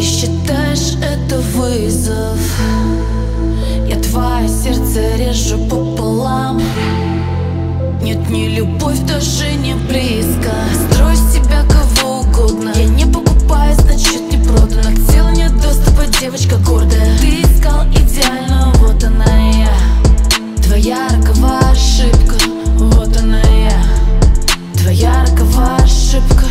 считаешь это вызов? Я твое сердце режу пополам. Нет, не любовь, даже не близко. Строй из себя кого угодно. Я не покупаю, значит не продано. К телу нет доступа, девочка гордая. Ты искал идеальную, вот она и я. Твоя роковая ошибка, вот она и я. Твоя роковая ошибка.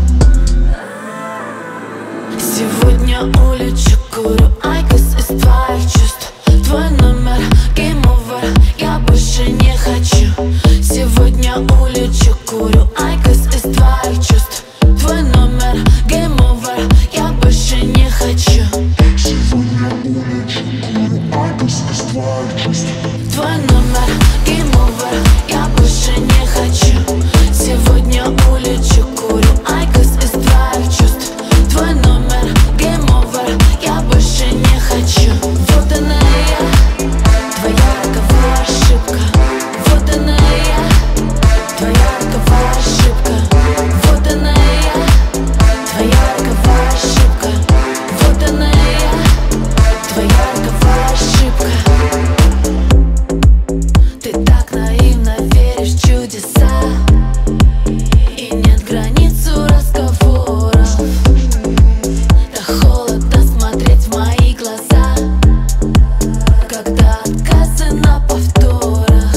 Сегодня улечу, курю айкос из твоих чувств. Твой номер, game over, я больше не хочу. Сегодня улечу, курю айкос из твоих чувств. Твой номер, game over, я больше не хочу. Сегодня улечу, курю айкос из твоих чувств. Твой номер, game over, я больше не хочу. Сегодня улечу, курю айкос из твоих чувств. Твой номер, game over, я больше не хочу. Вот она и я, твоя роковая ошибка. Вот она и я, твоя роковая ошибка. Вот она и я, твоя роковая ошибка. Вот она и я, твоя роковая ошибка. Ты так наивно веришь в чудеса, и нет границ у разговоров. Так холодно смотреть в мои глаза, когда отказы на повторах.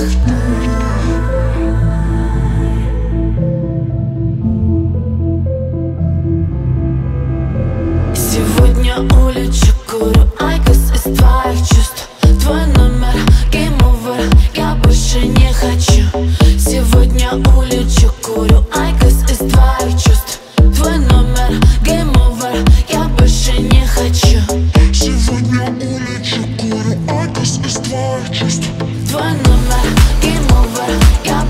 Сегодня улечу, курю айкос из твоих чувств. Твой номер, game over, я больше не хочу. Сегодня улечу, курю айкос из твоих чувств. Твой номер, game over, я больше не хочу. Сегодня улечу, курю айкос из твоих чувств. Твой номер, game over, я